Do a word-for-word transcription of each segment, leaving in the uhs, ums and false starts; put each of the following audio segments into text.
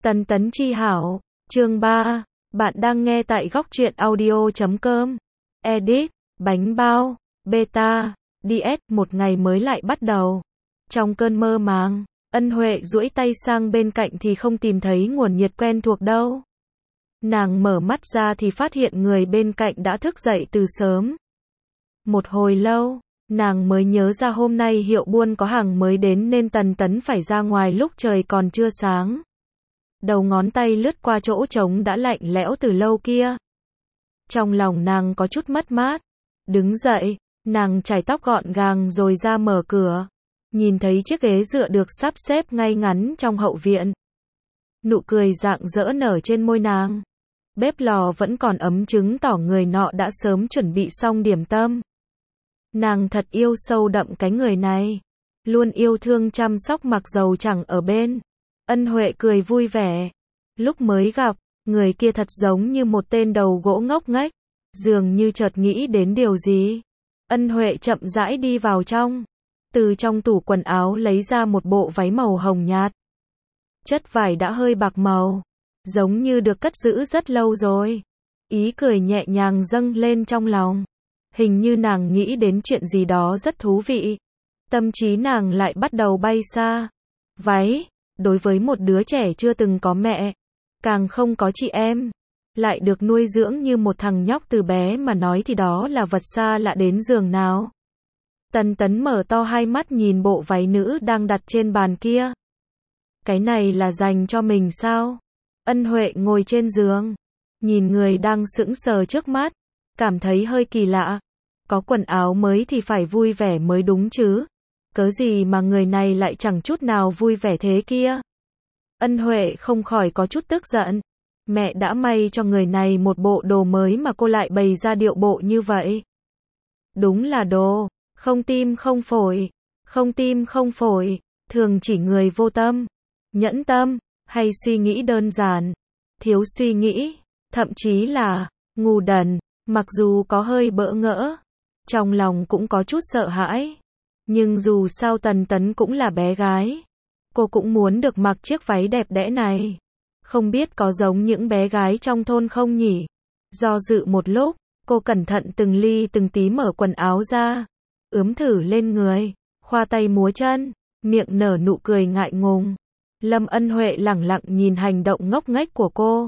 Tần tấn chi hảo, chương ba, bạn đang nghe tại góc truyện audio chấm com. Edit, bánh bao, beta, diet, một ngày mới lại bắt đầu. Trong cơn mơ màng, Ân Huệ duỗi tay sang bên cạnh thì không tìm thấy nguồn nhiệt quen thuộc đâu. Nàng mở mắt ra thì phát hiện người bên cạnh đã thức dậy từ sớm. Một hồi lâu, nàng mới nhớ ra hôm nay hiệu buôn có hàng mới đến nên Tần tấn phải ra ngoài lúc trời còn chưa sáng. Đầu ngón tay lướt qua chỗ trống đã lạnh lẽo từ lâu kia. Trong lòng nàng có chút mất mát. Đứng dậy, nàng chải tóc gọn gàng rồi ra mở cửa. Nhìn thấy chiếc ghế dựa được sắp xếp ngay ngắn trong hậu viện. Nụ cười rạng rỡ nở trên môi nàng. Bếp lò vẫn còn ấm chứng tỏ người nọ đã sớm chuẩn bị xong điểm tâm. Nàng thật yêu sâu đậm cái người này. Luôn yêu thương chăm sóc mặc dầu chẳng ở bên. Ân Huệ cười vui vẻ. Lúc mới gặp, người kia thật giống như một tên đầu gỗ ngốc nghếch. Dường như chợt nghĩ đến điều gì. Ân Huệ chậm rãi đi vào trong. Từ trong tủ quần áo lấy ra một bộ váy màu hồng nhạt. Chất vải đã hơi bạc màu. Giống như được cất giữ rất lâu rồi. Ý cười nhẹ nhàng dâng lên trong lòng. Hình như nàng nghĩ đến chuyện gì đó rất thú vị. Tâm trí nàng lại bắt đầu bay xa. Váy, đối với một đứa trẻ chưa từng có mẹ, càng không có chị em, lại được nuôi dưỡng như một thằng nhóc từ bé mà nói thì đó là vật xa lạ đến giường nào. Tần tấn mở to hai mắt nhìn bộ váy nữ đang đặt trên bàn kia. Cái này là dành cho mình sao? Ân Huệ ngồi trên giường, nhìn người đang sững sờ trước mắt, cảm thấy hơi kỳ lạ. Có quần áo mới thì phải vui vẻ mới đúng chứ. Cớ gì mà người này lại chẳng chút nào vui vẻ thế kia. Ân Huệ không khỏi có chút tức giận. Mẹ đã may cho người này một bộ đồ mới mà cô lại bày ra điệu bộ như vậy. Đúng là đồ, không tim không phổi, không tim không phổi, thường chỉ người vô tâm, nhẫn tâm, hay suy nghĩ đơn giản, thiếu suy nghĩ, thậm chí là ngu đần. Mặc dù có hơi bỡ ngỡ, trong lòng cũng có chút sợ hãi. Nhưng dù sao Tần tấn cũng là bé gái. Cô cũng muốn được mặc chiếc váy đẹp đẽ này. Không biết có giống những bé gái trong thôn không nhỉ? Do dự một lúc, cô cẩn thận từng ly từng tí mở quần áo ra. Ướm thử lên người, khoa tay múa chân, miệng nở nụ cười ngại ngùng. Lâm Ân Huệ lẳng lặng nhìn hành động ngốc nghếch của cô.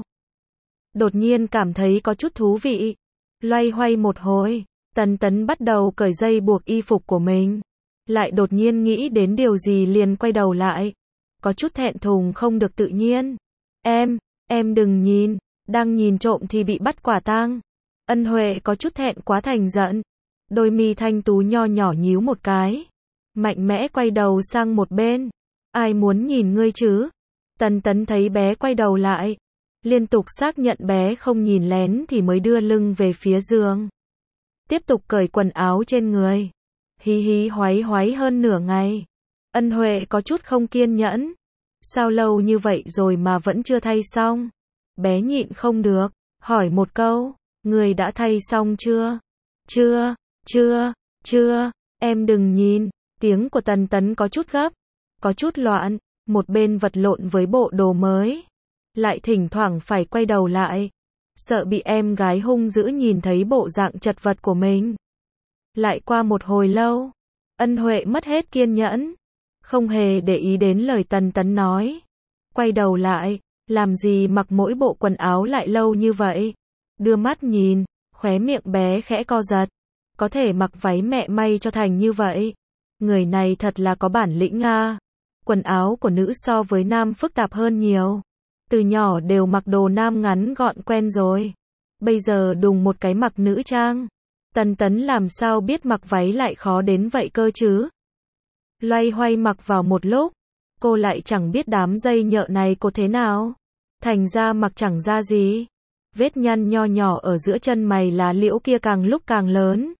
Đột nhiên cảm thấy có chút thú vị. Loay hoay một hồi, Tần tấn bắt đầu cởi dây buộc y phục của mình. Lại đột nhiên nghĩ đến điều gì liền quay đầu lại. Có chút thẹn thùng không được tự nhiên. Em, em đừng nhìn, đang nhìn trộm thì bị bắt quả tang. Ân Huệ có chút thẹn quá thành giận. Đôi mi thanh tú nho nhỏ nhíu một cái. Mạnh mẽ quay đầu sang một bên. Ai muốn nhìn ngươi chứ? Tần tấn thấy bé quay đầu lại. Liên tục xác nhận bé không nhìn lén thì mới đưa lưng về phía giường. Tiếp tục cởi quần áo trên người. Hí hí hoáy hoáy hơn nửa ngày. Ân Huệ có chút không kiên nhẫn. Sao lâu như vậy rồi mà vẫn chưa thay xong? Bé nhịn không được, hỏi một câu, người đã thay xong chưa? Chưa, chưa, chưa, em đừng nhìn. Tiếng của Tần tấn có chút gấp, có chút loạn, một bên vật lộn với bộ đồ mới. Lại thỉnh thoảng phải quay đầu lại. Sợ bị em gái hung dữ nhìn thấy bộ dạng chật vật của mình. Lại qua một hồi lâu, Ân Huệ mất hết kiên nhẫn, không hề để ý đến lời Tần tấn nói. Quay đầu lại, làm gì mặc mỗi bộ quần áo lại lâu như vậy? Đưa mắt nhìn, khóe miệng bé khẽ co giật. Có thể mặc váy mẹ may cho thành như vậy. Người này thật là có bản lĩnh a. Quần áo của nữ so với nam phức tạp hơn nhiều. Từ nhỏ đều mặc đồ nam ngắn gọn quen rồi. Bây giờ đùng một cái mặc nữ trang. Tần tấn làm sao biết mặc váy lại khó đến vậy cơ chứ? Loay hoay mặc vào một lúc, cô lại chẳng biết đám dây nhợ này cô thế nào. Thành ra mặc chẳng ra gì. Vết nhăn nho nhỏ ở giữa chân mày lá liễu kia càng lúc càng lớn.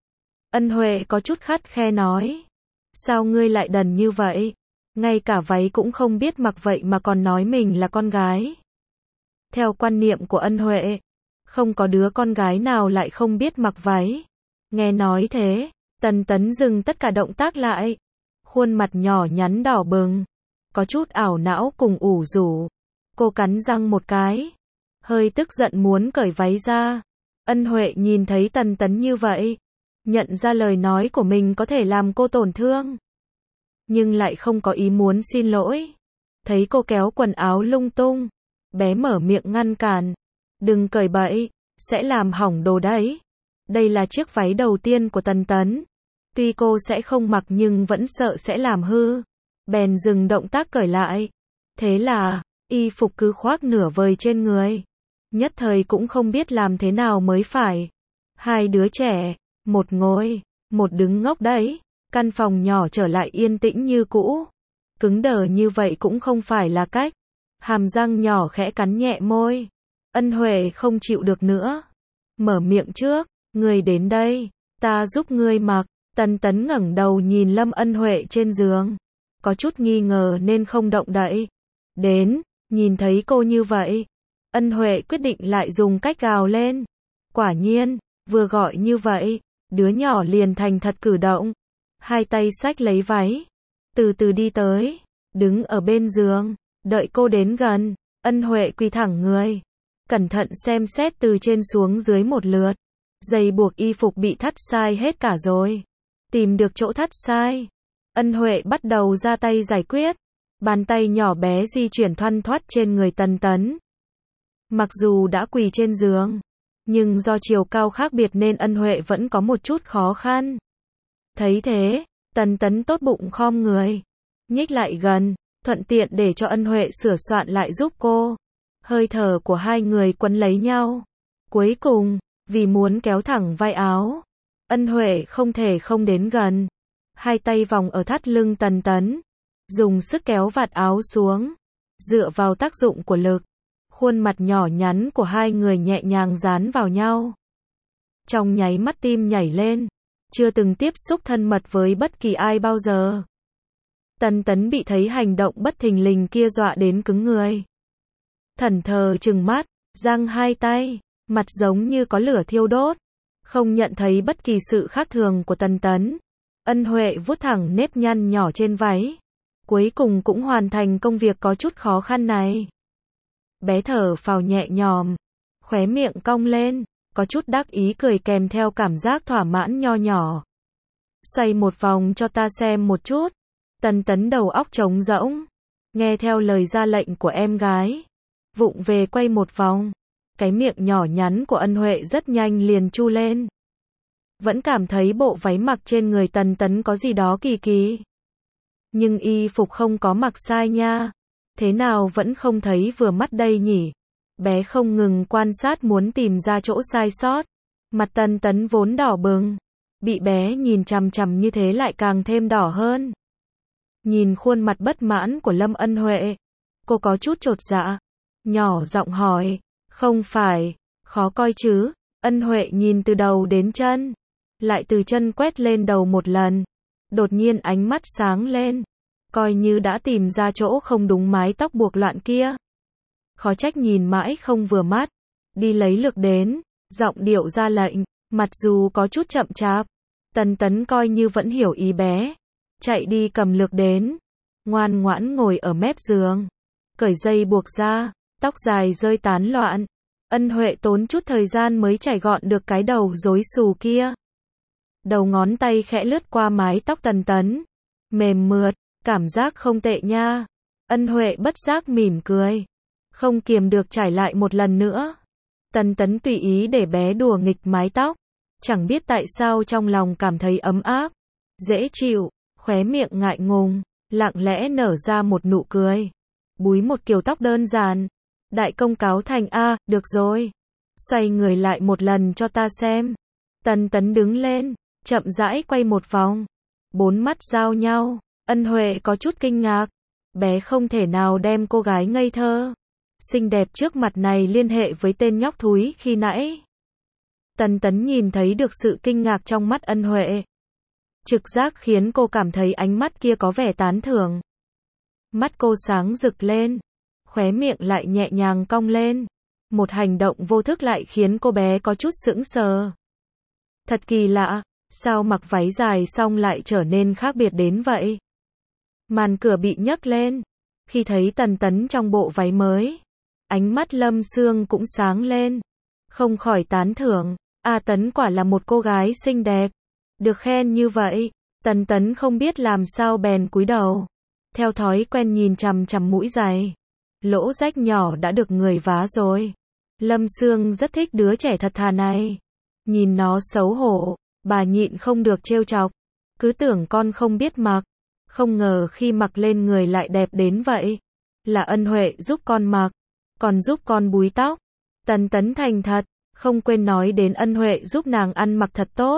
Ân Huệ có chút khắt khe nói. Sao ngươi lại đần như vậy? Ngay cả váy cũng không biết mặc vậy mà còn nói mình là con gái. Theo quan niệm của Ân Huệ, không có đứa con gái nào lại không biết mặc váy. Nghe nói thế, Tần tấn dừng tất cả động tác lại. Khuôn mặt nhỏ nhắn đỏ bừng, có chút ảo não cùng ủ rũ. Cô cắn răng một cái, hơi tức giận muốn cởi váy ra. Ân Huệ nhìn thấy Tần Tấn như vậy, nhận ra lời nói của mình có thể làm cô tổn thương, nhưng lại không có ý muốn xin lỗi. Thấy cô kéo quần áo lung tung, bé mở miệng ngăn cản. Đừng cởi bậy, sẽ làm hỏng đồ đấy. Đây là chiếc váy đầu tiên của Tần Tấn. Tuy cô sẽ không mặc nhưng vẫn sợ sẽ làm hư. Bèn dừng động tác cởi lại. Thế là, y phục cứ khoác nửa vời trên người. Nhất thời cũng không biết làm thế nào mới phải. Hai đứa trẻ, một ngồi, một đứng ngốc đấy. Căn phòng nhỏ trở lại yên tĩnh như cũ. Cứng đờ như vậy cũng không phải là cách. Hàm răng nhỏ khẽ cắn nhẹ môi. Ân Huệ không chịu được nữa. Mở miệng trước, ngươi đến đây, ta giúp ngươi mặc. Tần Tấn ngẩng đầu nhìn Lâm Ân Huệ trên giường. Có chút nghi ngờ nên không động đậy. Đến, nhìn thấy cô như vậy. Ân Huệ quyết định lại dùng cách gào lên. Quả nhiên, vừa gọi như vậy, đứa nhỏ liền thành thật cử động. Hai tay xách lấy váy. Từ từ đi tới, đứng ở bên giường, đợi cô đến gần. Ân Huệ quỳ thẳng người. Cẩn thận xem xét từ trên xuống dưới một lượt. Dây buộc y phục bị thắt sai hết cả rồi. Tìm được chỗ thắt sai. Ân Huệ bắt đầu ra tay giải quyết. Bàn tay nhỏ bé di chuyển thoăn thoắt trên người Tần Tấn. Mặc dù đã quỳ trên giường, nhưng do chiều cao khác biệt nên Ân Huệ vẫn có một chút khó khăn. Thấy thế, Tần Tấn tốt bụng khom người, nhích lại gần, thuận tiện để cho Ân Huệ sửa soạn lại giúp cô. Hơi thở của hai người quấn lấy nhau. Cuối cùng, vì muốn kéo thẳng vai áo, Ân Huệ không thể không đến gần. Hai tay vòng ở thắt lưng Tần Tấn, dùng sức kéo vạt áo xuống. Dựa vào tác dụng của lực, khuôn mặt nhỏ nhắn của hai người nhẹ nhàng dán vào nhau. Trong nháy mắt tim nhảy lên. Chưa từng tiếp xúc thân mật với bất kỳ ai bao giờ. Tần Tấn bị thấy hành động bất thình lình kia dọa đến cứng người. Thẫn thờ trừng mắt, giang hai tay, mặt giống như có lửa thiêu đốt. Không nhận thấy bất kỳ sự khác thường của Tần Tấn. Ân Huệ vuốt thẳng nếp nhăn nhỏ trên váy. Cuối cùng cũng hoàn thành công việc có chút khó khăn này. Bé thở phào nhẹ nhõm, khóe miệng cong lên, có chút đắc ý cười kèm theo cảm giác thỏa mãn nho nhỏ. Xoay một vòng cho ta xem một chút. Tần Tấn đầu óc trống rỗng, nghe theo lời ra lệnh của em gái, vụng về quay một vòng. Cái miệng nhỏ nhắn của Ân Huệ rất nhanh liền chu lên. Vẫn cảm thấy bộ váy mặc trên người Tần Tấn có gì đó kỳ kỳ. Nhưng y phục không có mặc sai nha. Thế nào vẫn không thấy vừa mắt đây nhỉ? Bé không ngừng quan sát muốn tìm ra chỗ sai sót. Mặt Tần Tấn vốn đỏ bừng, bị bé nhìn chằm chằm như thế lại càng thêm đỏ hơn. Nhìn khuôn mặt bất mãn của Lâm Ân Huệ, cô có chút chột dạ, nhỏ giọng hỏi, không phải, khó coi chứ? Ân Huệ nhìn từ đầu đến chân, lại từ chân quét lên đầu một lần. Đột nhiên ánh mắt sáng lên, coi như đã tìm ra chỗ không đúng mái tóc buộc loạn kia. Khó trách nhìn mãi không vừa mắt. Đi lấy lược đến, giọng điệu ra lệnh, mặc dù có chút chậm chạp. Tần Tấn coi như vẫn hiểu ý bé. Chạy đi cầm lược đến, ngoan ngoãn ngồi ở mép giường. Cởi dây buộc ra, tóc dài rơi tán loạn. Ân Huệ tốn chút thời gian mới chải gọn được cái đầu rối xù kia. Đầu ngón tay khẽ lướt qua mái tóc Tần Tấn. Mềm mượt, cảm giác không tệ nha. Ân Huệ bất giác mỉm cười. Không kiềm được trải lại một lần nữa. Tần Tấn tùy ý để bé đùa nghịch mái tóc. Chẳng biết tại sao trong lòng cảm thấy ấm áp, dễ chịu, khóe miệng ngại ngùng, lặng lẽ nở ra một nụ cười. Búi một kiểu tóc đơn giản. Đại công cáo thành a, được rồi. Xoay người lại một lần cho ta xem. Tần Tấn đứng lên, chậm rãi quay một vòng. Bốn mắt giao nhau. Ân Huệ có chút kinh ngạc. Bé không thể nào đem cô gái ngây thơ, xinh đẹp trước mặt này liên hệ với tên nhóc thúi khi nãy. Tần Tấn nhìn thấy được sự kinh ngạc trong mắt Ân Huệ. Trực giác khiến cô cảm thấy ánh mắt kia có vẻ tán thưởng. Mắt cô sáng rực lên, khóe miệng lại nhẹ nhàng cong lên. Một hành động vô thức lại khiến cô bé có chút sững sờ. Thật kỳ lạ, sao mặc váy dài xong lại trở nên khác biệt đến vậy? Màn cửa bị nhấc lên. Khi thấy Tần Tấn trong bộ váy mới, Ánh mắt Lâm Sương cũng sáng lên. Không khỏi tán thưởng. A Tấn quả là một cô gái xinh đẹp. Được khen như vậy, Tần Tấn không biết làm sao bèn cúi đầu. Theo thói quen nhìn chằm chằm mũi giày. Lỗ rách nhỏ đã được người vá rồi. Lâm Sương rất thích đứa trẻ thật thà này. Nhìn nó xấu hổ, bà nhịn không được trêu chọc. Cứ tưởng con không biết mặc. Không ngờ khi mặc lên người lại đẹp đến vậy. Là Ân Huệ giúp con mặc. Còn giúp con búi tóc. Tần Tấn thành thật, không quên nói đến Ân Huệ giúp nàng ăn mặc thật tốt.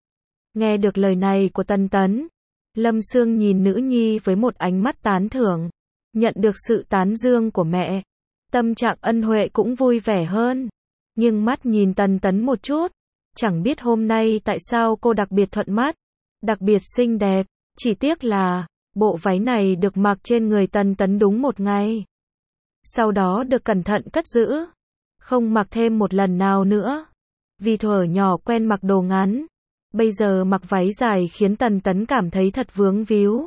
Nghe được lời này của Tần Tấn, Lâm Sương nhìn nữ nhi với một ánh mắt tán thưởng. Nhận được sự tán dương của mẹ, tâm trạng Ân Huệ cũng vui vẻ hơn. Nhưng mắt nhìn Tần Tấn một chút, chẳng biết hôm nay tại sao cô đặc biệt thuận mắt, đặc biệt xinh đẹp. Chỉ tiếc là, bộ váy này được mặc trên người Tần Tấn đúng một ngày. Sau đó được cẩn thận cất giữ, không mặc thêm một lần nào nữa. Vì thuở nhỏ quen mặc đồ ngắn, bây giờ mặc váy dài khiến Tần Tấn cảm thấy thật vướng víu.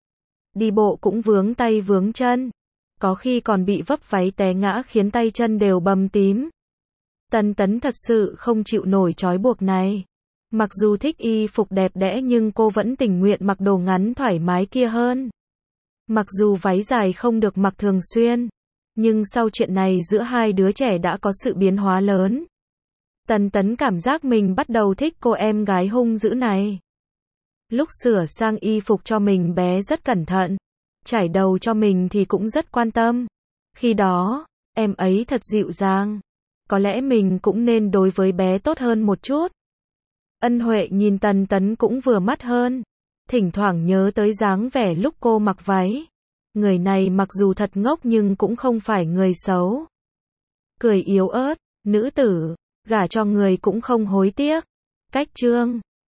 Đi bộ cũng vướng tay vướng chân, có khi còn bị vấp váy té ngã khiến tay chân đều bầm tím. Tần Tấn thật sự không chịu nổi trói buộc này. Mặc dù thích y phục đẹp đẽ nhưng cô vẫn tình nguyện mặc đồ ngắn thoải mái kia hơn. Mặc dù váy dài không được mặc thường xuyên, nhưng sau chuyện này giữa hai đứa trẻ đã có sự biến hóa lớn. Tần Tấn cảm giác mình bắt đầu thích cô em gái hung dữ này. Lúc sửa sang y phục cho mình bé rất cẩn thận, trải đầu cho mình thì cũng rất quan tâm. Khi đó, em ấy thật dịu dàng. Có lẽ mình cũng nên đối với bé tốt hơn một chút. Ân Huệ nhìn Tần Tấn cũng vừa mắt hơn. Thỉnh thoảng nhớ tới dáng vẻ lúc cô mặc váy. Người này mặc dù thật ngốc nhưng cũng không phải người xấu. Cười yếu ớt, nữ tử, gả cho người cũng không hối tiếc. Cách chương